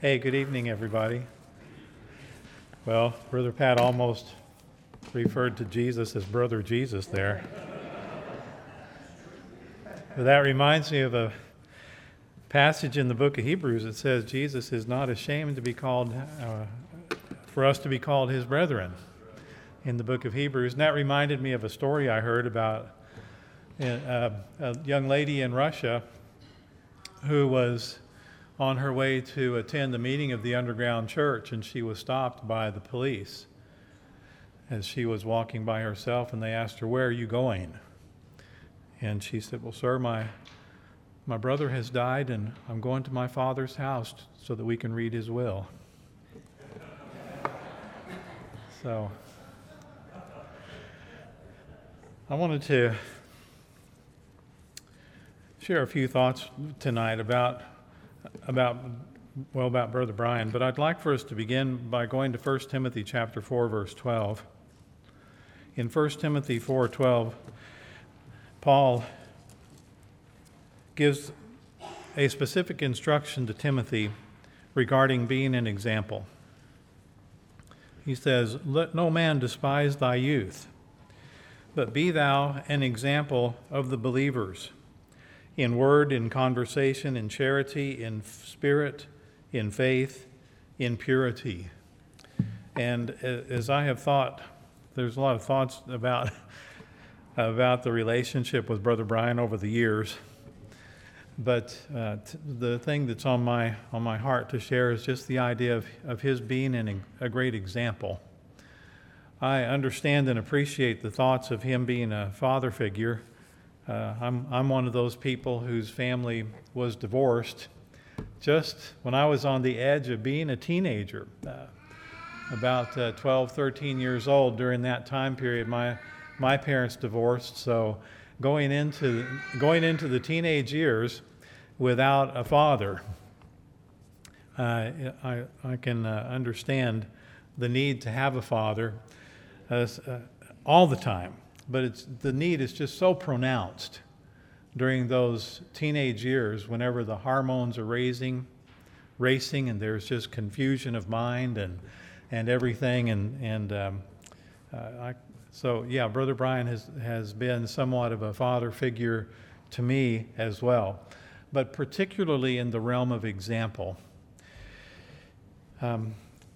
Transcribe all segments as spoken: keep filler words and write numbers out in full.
Hey, good evening, everybody. Well, Brother Pat almost referred to Jesus as Brother Jesus there. But that reminds me of a passage in the book of Hebrews that says Jesus is not ashamed to be called, uh, for us to be called his brethren in the book of Hebrews. And that reminded me of a story I heard about uh, a young lady in Russia who was on her way to attend the meeting of the underground church, and she was stopped by the police as she was walking by herself, and they asked her, "Where are you going?" And she said, "Well, sir, my my brother has died, and I'm going to my father's house so that we can read his will." So I wanted to share a few thoughts tonight about about well about Brother Brian, but I'd like for us to begin by going to First Timothy chapter four, verse twelve. In First Timothy four twelve, Paul gives a specific instruction to Timothy regarding being an example. He says, "Let no man despise thy youth, but be thou an example of the believers, in word, in conversation, in charity, in spirit, in faith, in purity." And as I have thought, there's a lot of thoughts about, about the relationship with Brother Brian over the years. But uh, t- the thing that's on my on my heart to share is just the idea of, of his being an, a great example. I understand and appreciate the thoughts of him being a father figure. Uh, I'm I'm one of those people whose family was divorced just when I was on the edge of being a teenager, uh, about uh, twelve, thirteen years old. During that time period, my my parents divorced. So going into going into the teenage years without a father, uh, I I can uh, understand the need to have a father uh, uh, all the time. But it's the need is just so pronounced during those teenage years whenever the hormones are raising, racing, and there's just confusion of mind and and everything. And and um, uh, I, so yeah, Brother Brian has has been somewhat of a father figure to me as well, but particularly in the realm of example. Um,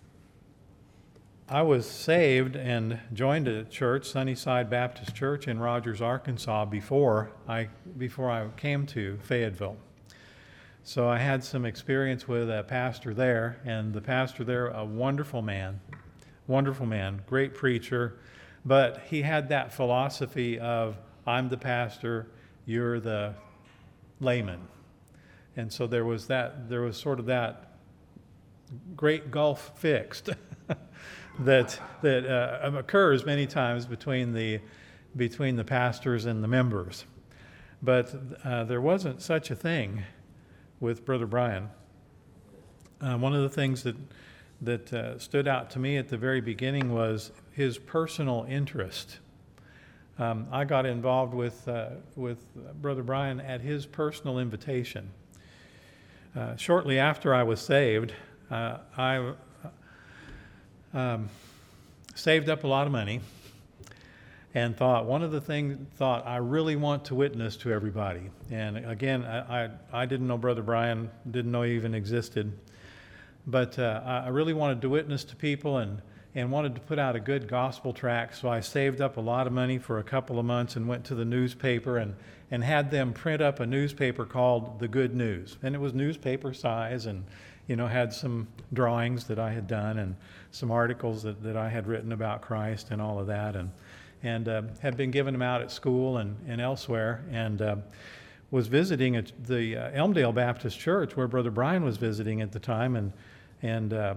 I was saved and joined a church, Sunnyside Baptist Church in Rogers, Arkansas, before I before I came to Fayetteville. So I had some experience with a pastor there, and the pastor there, a wonderful man, wonderful man, great preacher, but he had that philosophy of, I'm the pastor, you're the layman. And so there was that, there was sort of that great gulf fixed that that uh, occurs many times between the between the pastors and the members. But uh, there wasn't such a thing with Brother Brian. Uh, one of the things that that uh, stood out to me at the very beginning was his personal interest. Um, I got involved with uh, with Brother Brian at his personal invitation. Uh, shortly after I was saved, uh, I Um, saved up a lot of money and thought one of the things thought I really want to witness to everybody. And again, I, I, I didn't know Brother Brian, didn't know he even existed, but uh, I really wanted to witness to people and, and wanted to put out a good gospel tract. So I saved up a lot of money for a couple of months and went to the newspaper and, and had them print up a newspaper called The Good News. And it was newspaper size and you know, had some drawings that I had done and some articles that, that I had written about Christ and all of that, and and uh, had been giving them out at school and, and elsewhere, and uh, was visiting at the uh, Elmdale Baptist Church where Brother Brian was visiting at the time, and and uh,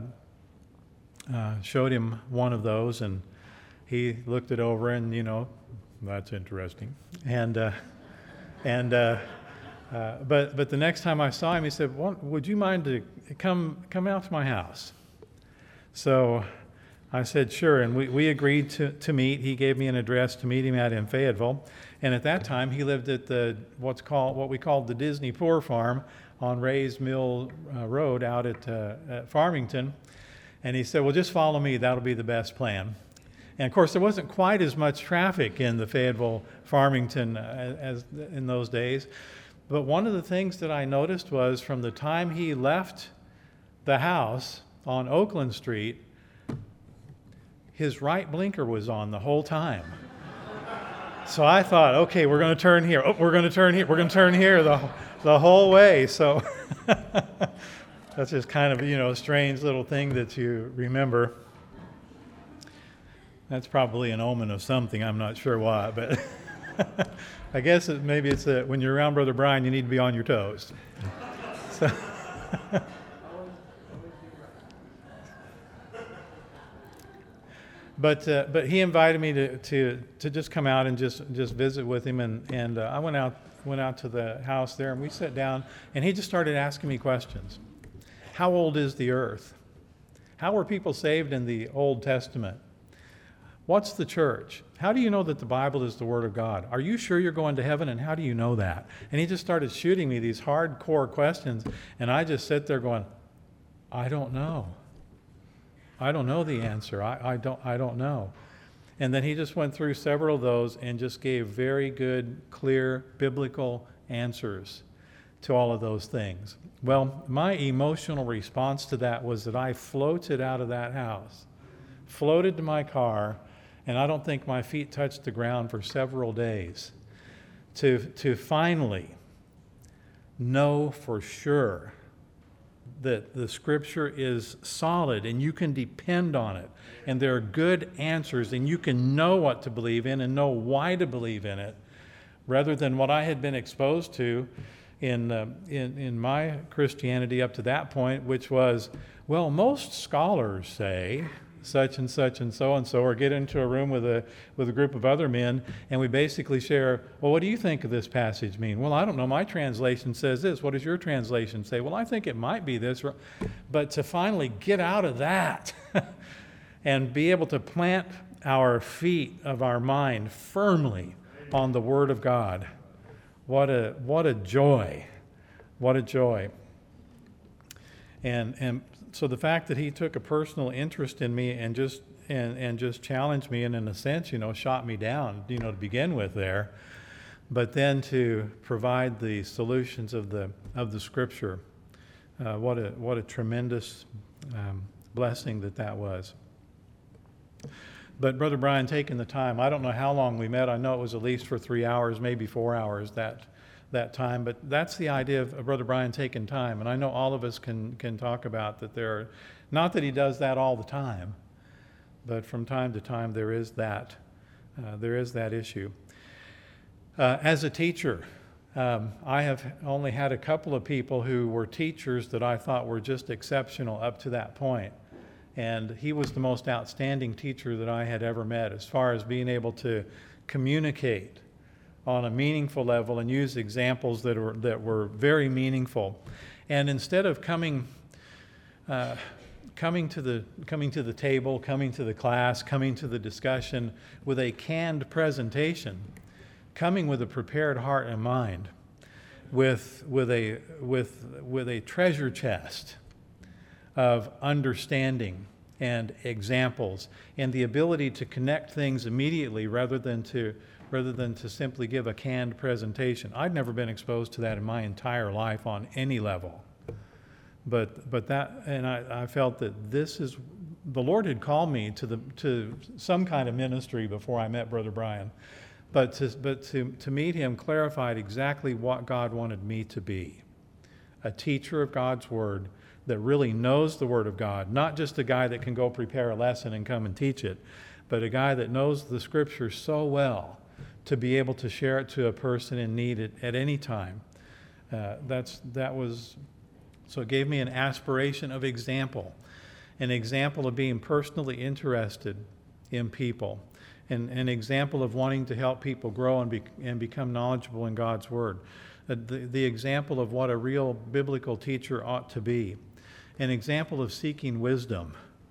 uh, showed him one of those, and he looked it over, and you know, that's interesting, and uh, and. Uh, Uh, but but the next time I saw him, he said, well, would you mind to come come out to my house? So I said, sure, and we, we agreed to, to meet. He gave me an address to meet him at in Fayetteville, and at that time he lived at the what's called what we called the Disney Poor Farm on Ray's Mill uh, Road out at, uh, at Farmington, and he said, well, just follow me, that'll be the best plan. And of course, there wasn't quite as much traffic in the Fayetteville, Farmington uh, as in those days, but one of the things that I noticed was from the time he left the house on Oakland Street, his right blinker was on the whole time. So I thought, okay, we're going to turn here. Oh, we're going to turn here. We're going to turn here the, the whole way. So that's just kind of, you know, a strange little thing that you remember. That's probably an omen of something. I'm not sure why, but I guess it, maybe it's that when you're around Brother Brian, you need to be on your toes. So But uh, but he invited me to, to, to just come out and just, just visit with him, and and uh, I went out went out to the house there, and we sat down, and he just started asking me questions. How old is the earth? How were people saved in the Old Testament? What's the church? How do you know that the Bible is the Word of God? Are you sure you're going to heaven, and how do you know that? And he just started shooting me these hardcore questions, and I just sit there going, I don't know. I don't know the answer. I, I don't I don't know. And then he just went through several of those and just gave very good, clear, biblical answers to all of those things. Well, my emotional response to that was that I floated out of that house, floated to my car, and I don't think my feet touched the ground for several days to, to finally know for sure that the Scripture is solid and you can depend on it, and there are good answers, and you can know what to believe in and know why to believe in it, rather than what I had been exposed to in uh, in, in my Christianity up to that point, which was, well, most scholars say such and such and so and so, or get into a room with a with a group of other men, and we basically share, well, what do you think of this passage mean? Well, I don't know, my translation says this. What does your translation say? Well, I think it might be this. But to finally get out of that and be able to plant our feet of our mind firmly on the Word of God, what a what a joy, what a joy. And and so the fact that he took a personal interest in me and just and, and just challenged me, and in a sense, you know, shot me down, you know, to begin with there, but then to provide the solutions of the of the Scripture, uh, what a what a tremendous um, blessing that that was. But Brother Brian taking the time, I don't know how long we met. I know it was at least for three hours, maybe four hours that that time. But that's the idea of Brother Brian taking time. And I know all of us can can talk about that there are, not that he does that all the time, but from time to time there is that, uh, there is that issue. Uh, as a teacher, um, I have only had a couple of people who were teachers that I thought were just exceptional up to that point. And he was the most outstanding teacher that I had ever met as far as being able to communicate on a meaningful level and use examples that were that were very meaningful. And instead of coming uh, coming to the coming to the table, coming to the class, coming to the discussion with a canned presentation, coming with a prepared heart and mind, with with a with with a treasure chest of understanding and examples and the ability to connect things immediately rather than to rather than to simply give a canned presentation. I'd never been exposed to that in my entire life on any level. But but that, and I, I felt that this is, the Lord had called me to the to some kind of ministry before I met Brother Brian. But to but to, to meet him clarified exactly what God wanted me to be. A teacher of God's Word that really knows the Word of God, not just a guy that can go prepare a lesson and come and teach it, but a guy that knows the Scripture so well to be able to share it to a person in need at, at any time. Uh, that's that was, so it gave me an aspiration of example, an example of being personally interested in people, and an example of wanting to help people grow and, be, and become knowledgeable in God's Word. Uh, the, the example of what a real biblical teacher ought to be. An example of seeking wisdom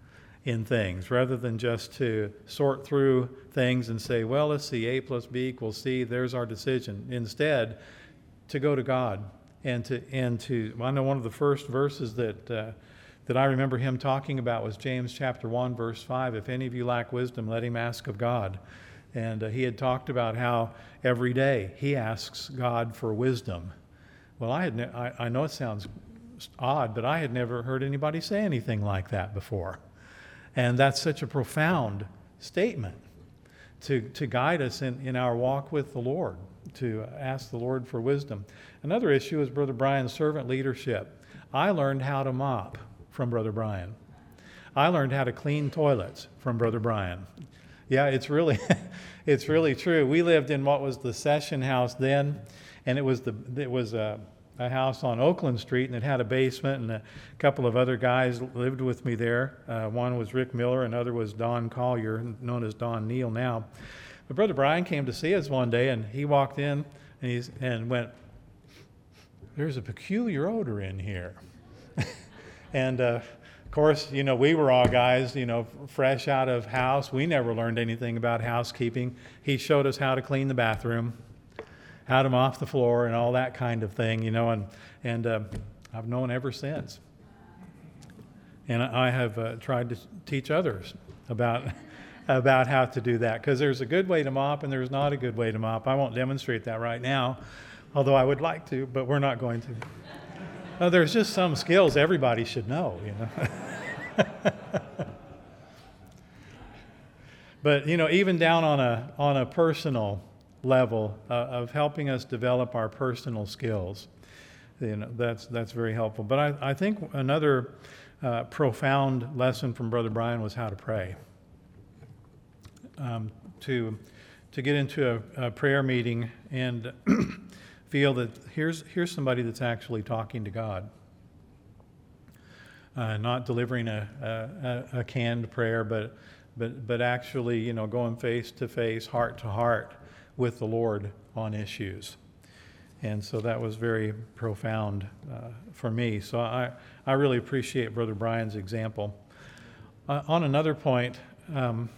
in things, rather than just to sort through things and say, well, let's see, A plus B equals C, there's our decision. Instead, to go to God and to, and to I know one of the first verses that, uh, that I remember him talking about was James chapter one, verse five. If any of you lack wisdom, let him ask of God. And uh, he had talked about how every day he asks God for wisdom. Well, I, had ne- I, I know it sounds odd, but I had never heard anybody say anything like that before. And that's such a profound statement to, to guide us in, in our walk with the Lord, to ask the Lord for wisdom. Another issue is Brother Brian's servant leadership. I learned how to mop from Brother Brian. I learned how to clean toilets from Brother Brian. Yeah, it's really, it's really true. We lived in what was the Session House then, and it was the it was a, a house on Oakland Street, and it had a basement, and a couple of other guys lived with me there. Uh, one was Rick Miller, another was Don Collier, known as Don Neal now. But Brother Brian came to see us one day, and he walked in and he's and went, "There's a peculiar odor in here," and. Uh, Of course, you know, we were all guys, you know, fresh out of house. We never learned anything about housekeeping. He showed us how to clean the bathroom, how to mop the floor, and all that kind of thing, you know, and, and uh, I've known ever since. And I have uh, tried to teach others about, about how to do that, because there's a good way to mop and there's not a good way to mop. I won't demonstrate that right now, although I would like to, but we're not going to. Oh, there's just some skills everybody should know, you know. But, you know, even down on a on a personal level uh, of helping us develop our personal skills, you know, that's that's very helpful. But I, I think another uh, profound lesson from Brother Brian was how to pray. Um, to to get into a, a prayer meeting and feel that here's here's somebody that's actually talking to God, uh, not delivering a, a, a canned prayer, but but but actually, you know, going face to face, heart to heart with the Lord on issues. And so that was very profound uh, for me. So I I really appreciate Brother Brian's example. Uh, on another point. Um,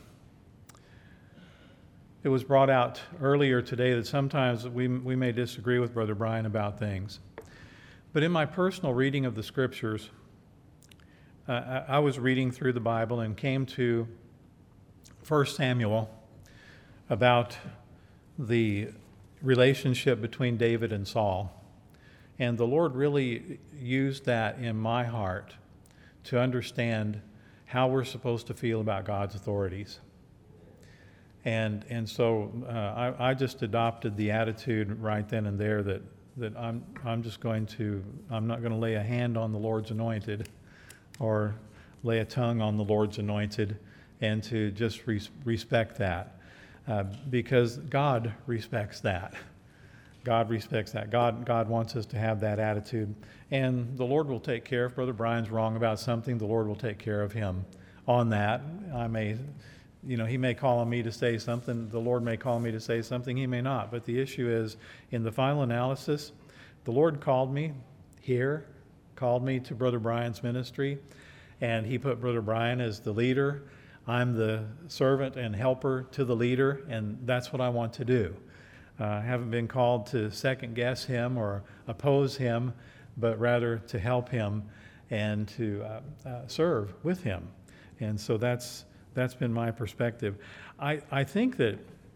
It was brought out earlier today that sometimes we we may disagree with Brother Brian about things. But in my personal reading of the Scriptures, uh, I, I was reading through the Bible and came to First Samuel about the relationship between David and Saul. And the Lord really used that in my heart to understand how we're supposed to feel about God's authorities. And and so uh, I, I just adopted the attitude right then and there that, that I'm I'm just going to I'm not going to lay a hand on the Lord's anointed, or lay a tongue on the Lord's anointed, and to just res- respect that, uh, because God respects that. God respects that. God God wants us to have that attitude, and the Lord will take care. If Brother Brian's wrong about something, the Lord will take care of him on that. I may. You know, he may call on me to say something. The Lord may call me to say something. He may not. But the issue is, in the final analysis, the Lord called me here, called me to Brother Brian's ministry, and he put Brother Brian as the leader. I'm the servant and helper to the leader, and that's what I want to do. Uh, I haven't been called to second guess him or oppose him, but rather to help him and to uh, uh, serve with him. And so that's That's been my perspective. I, I think that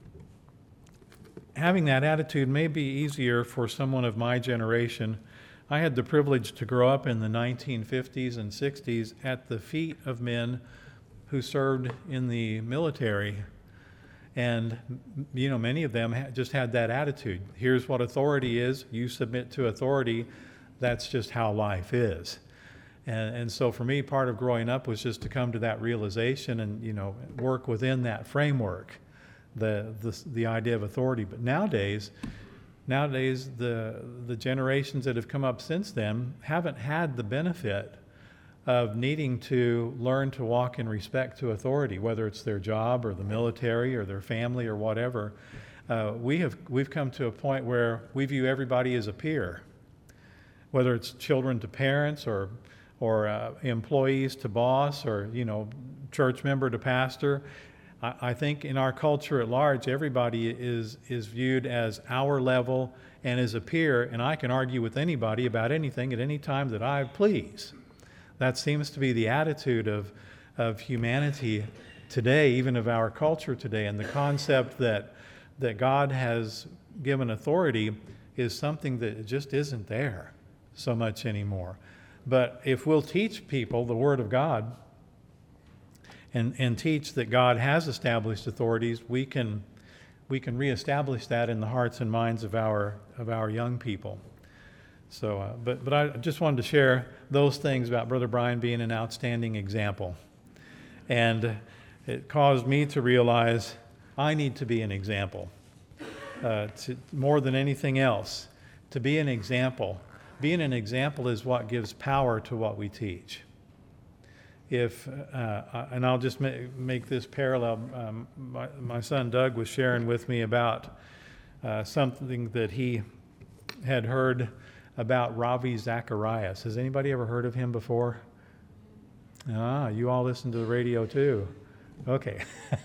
having that attitude may be easier for someone of my generation. I had the privilege to grow up in the nineteen fifties and sixties at the feet of men who served in the military. And, you know, many of them ha- just had that attitude. Here's what authority is. You submit to authority. That's just how life is. And, and so for me, part of growing up was just to come to that realization and, you know, work within that framework, the the, the idea of authority. But nowadays, nowadays the the generations that have come up since then haven't had the benefit of needing to learn to walk in respect to authority, whether it's their job or the military or their family or whatever. Uh, we have we've come to a point where we view everybody as a peer, whether it's children to parents or or uh, employees to boss, or, you know, church member to pastor. I, I think in our culture at large, everybody is, is viewed as our level and as a peer, and I can argue with anybody about anything at any time that I please. That seems to be the attitude of, of humanity today, even of our culture today, and the concept that, that God has given authority is something that just isn't there so much anymore. But if we'll teach people the Word of God and, and teach that God has established authorities, we can we can reestablish that in the hearts and minds of our of our young people. So, uh, but but I just wanted to share those things about Brother Brian being an outstanding example, and it caused me to realize I need to be an example, uh, to, more than anything else, to be an example. Being an example is what gives power to what we teach. If uh, and I'll just make, make this parallel. Um, my, my son Doug was sharing with me about uh, something that he had heard about Ravi Zacharias. Has anybody ever heard of him before? Ah, you all listen to the radio too. Okay.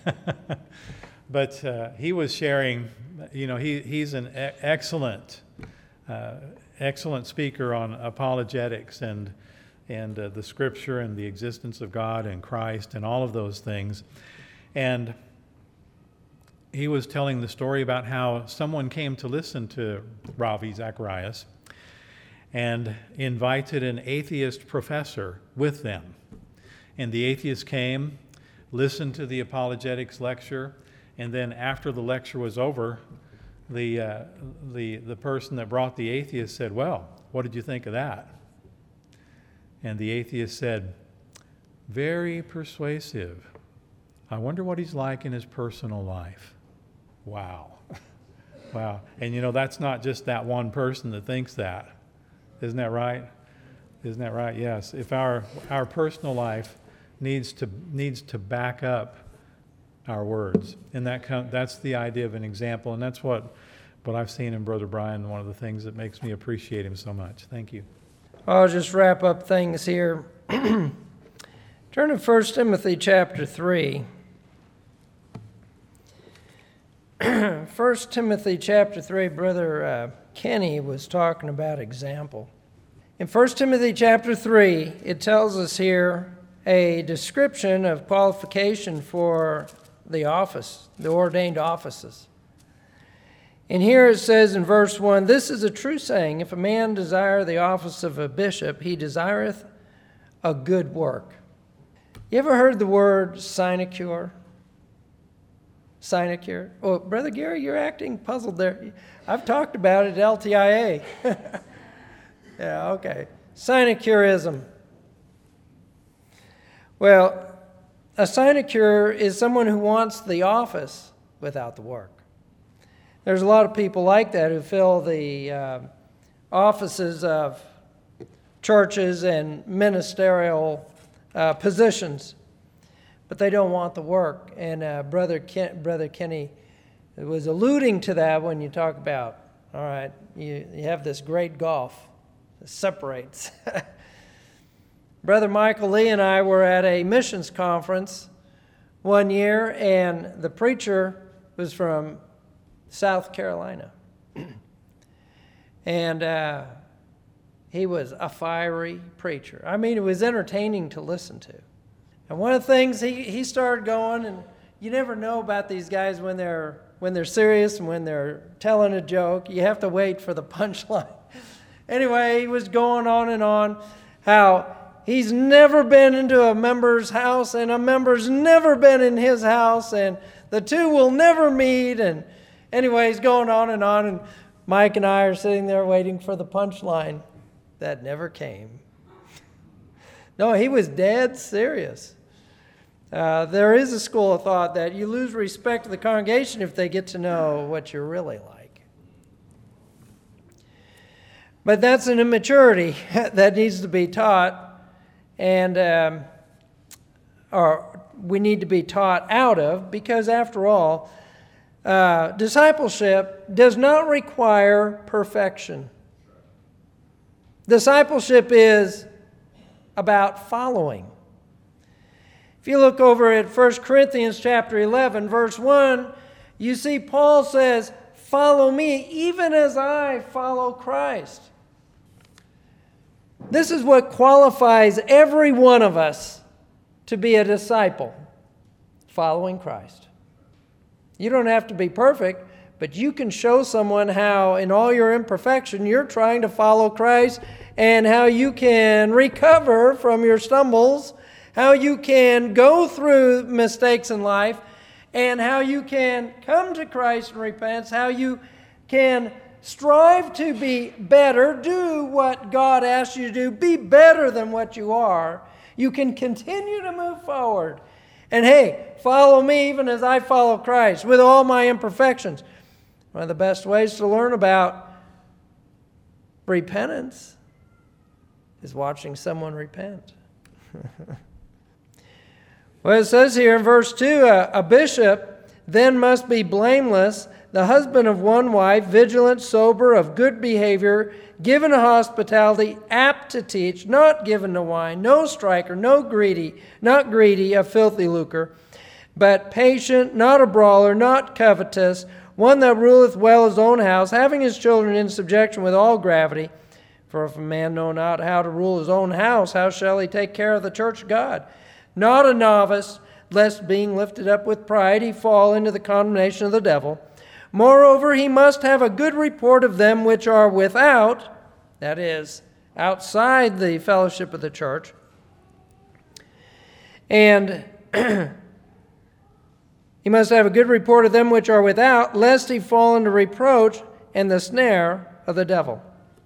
But uh, he was sharing, you know, he, he's an e- excellent, uh, excellent speaker on apologetics and and uh, the Scripture and the existence of God and Christ and all of those things. And he was telling the story about how someone came to listen to Ravi Zacharias and invited an atheist professor with them. And the atheist came, listened to the apologetics lecture, and then after the lecture was over, the uh, the the person that brought the atheist said, "Well, what did you think of that?" And the atheist said, "Very persuasive. I wonder what he's like in his personal life." Wow. Wow. And you know, that's not just that one person that thinks that. Isn't that right? Isn't that right? Yes. If our our personal life needs to needs to back up our words, and that com- that's the idea of an example, and that's what what I've seen in Brother Brian. One of the things that makes me appreciate him so much. Thank you. I'll just wrap up things here. Turn to First Timothy chapter three. First Timothy chapter three, Brother uh, Kenny was talking about example. In First Timothy chapter three, it tells us here a description of qualification for the office, the ordained offices. And here it says in verse one, "This is a true saying, if a man desire the office of a bishop, he desireth a good work." You ever heard the word sinecure? Sinecure? Oh, Brother Gary, you're acting puzzled there. I've talked about it at L T I A. Yeah, okay. Sinecurism. Well, a sinecure is someone who wants the office without the work. There's a lot of people like that who fill the uh, offices of churches and ministerial uh, positions, but they don't want the work. And uh, Brother Ken, Brother Kenny was alluding to that when you talk about, all right, you, you have this great gulf that separates. Brother Michael Lee and I were at a missions conference one year, and the preacher was from South Carolina. And uh, he was a fiery preacher. I mean, it was entertaining to listen to. And one of the things he, he started going, and you never know about these guys when they're when they're serious and when they're telling a joke. You have to wait for the punchline. Anyway, he was going on and on how he's never been into a member's house, and a member's never been in his house, and the two will never meet. And anyway, he's going on and on, and Mike and I are sitting there waiting for the punchline. That never came. No, he was dead serious. Uh, there is a school of thought that you lose respect to the congregation if they get to know what you're really like. But that's an immaturity that needs to be taught, and um, or we need to be taught out of, because after all, uh, discipleship does not require perfection. Discipleship is about following. If you look over at First Corinthians chapter eleven, verse one, you see Paul says, "Follow me, even as I follow Christ." This is what qualifies every one of us to be a disciple, following Christ. You don't have to be perfect, but you can show someone how, in all your imperfection, you're trying to follow Christ, and how you can recover from your stumbles, how you can go through mistakes in life, and how you can come to Christ and repent, how you can strive to be better, do what God asks you to do, be better than what you are. You can continue to move forward. And hey, follow me even as I follow Christ with all my imperfections. One of the best ways to learn about repentance is watching someone repent. Well, it says here in verse two, a, a bishop then must be blameless, the husband of one wife, vigilant, sober, of good behavior, given to hospitality, apt to teach, not given to wine, no striker, no greedy, not greedy of filthy lucre, but patient, not a brawler, not covetous, one that ruleth well his own house, having his children in subjection with all gravity. For if a man know not how to rule his own house, how shall he take care of the church of God? Not a novice, lest being lifted up with pride he fall into the condemnation of the devil. Moreover, he must have a good report of them which are without, that is, outside the fellowship of the church. And he must have a good report of them which are without, lest he fall into reproach and the snare of the devil.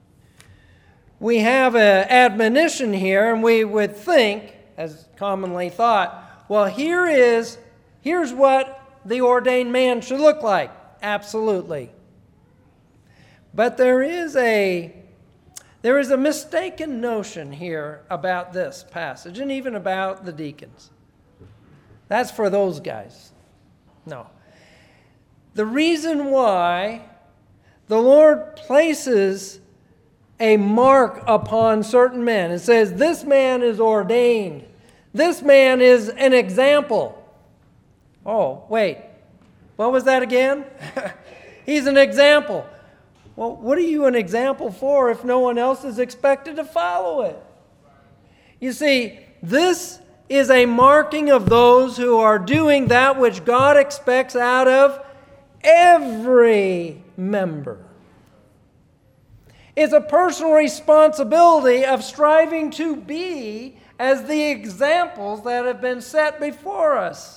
We have an admonition here, and we would think, as commonly thought, well, here is, here's what the ordained man should look like. Absolutely. But there is a there is a mistaken notion here about this passage, and even about the deacons. That's for those guys. No. The reason why the Lord places a mark upon certain men, it says, this man is ordained. This man is an example. Oh, wait. What was that again? He's an example. Well, what are you an example for if no one else is expected to follow it? You see, this is a marking of those who are doing that which God expects out of every member. It's a personal responsibility of striving to be as the examples that have been set before us.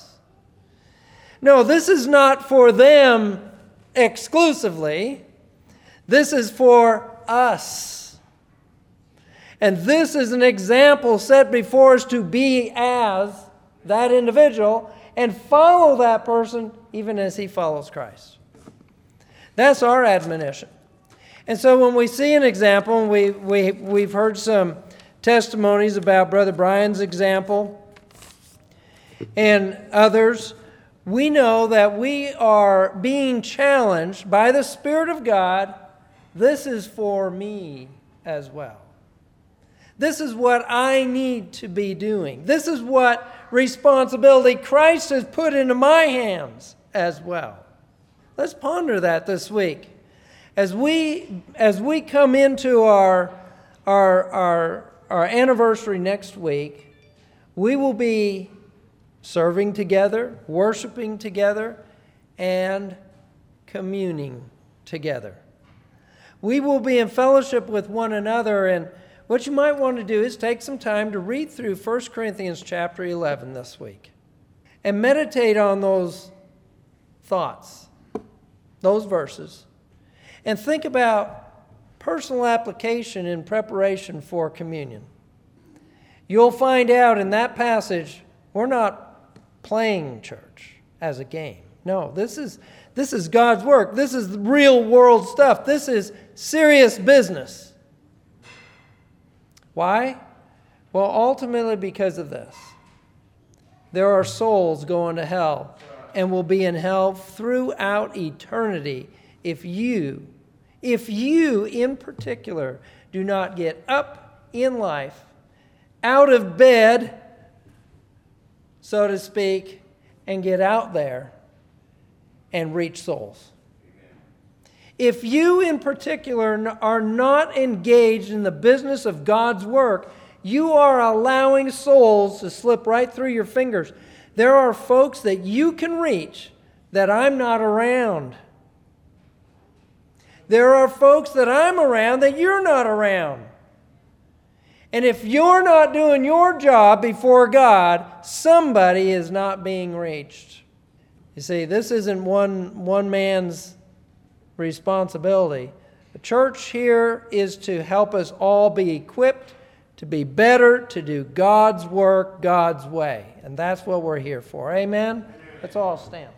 No, this is not for them exclusively. This is for us. And this is an example set before us to be as that individual and follow that person even as he follows Christ. That's our admonition. And so when we see an example, and we, we, we've heard some testimonies about Brother Brian's example and others, we know that we are being challenged by the Spirit of God. This is for me as well. This is what I need to be doing. This is what responsibility Christ has put into my hands as well. Let's ponder that this week. As we, as we come into our, our, our, our anniversary next week, we will be serving together, worshiping together, and communing together. We will be in fellowship with one another, and what you might want to do is take some time to read through First Corinthians chapter eleven this week and meditate on those thoughts, those verses, and think about personal application in preparation for communion. You'll find out in that passage, we're not playing church as a game. No, this is this is God's work. This is real world stuff. This is serious business. Why? Well, ultimately because of this. There are souls going to hell and will be in hell throughout eternity if you, if you in particular, do not get up in life, out of bed, so to speak, and get out there and reach souls. If you in particular are not engaged in the business of God's work, you are allowing souls to slip right through your fingers. There are folks that you can reach that I'm not around. There are folks that I'm around that you're not around. And if you're not doing your job before God, somebody is not being reached. You see, this isn't one, one man's responsibility. The church here is to help us all be equipped to be better, to do God's work God's way. And that's what we're here for. Amen? Let's all stand.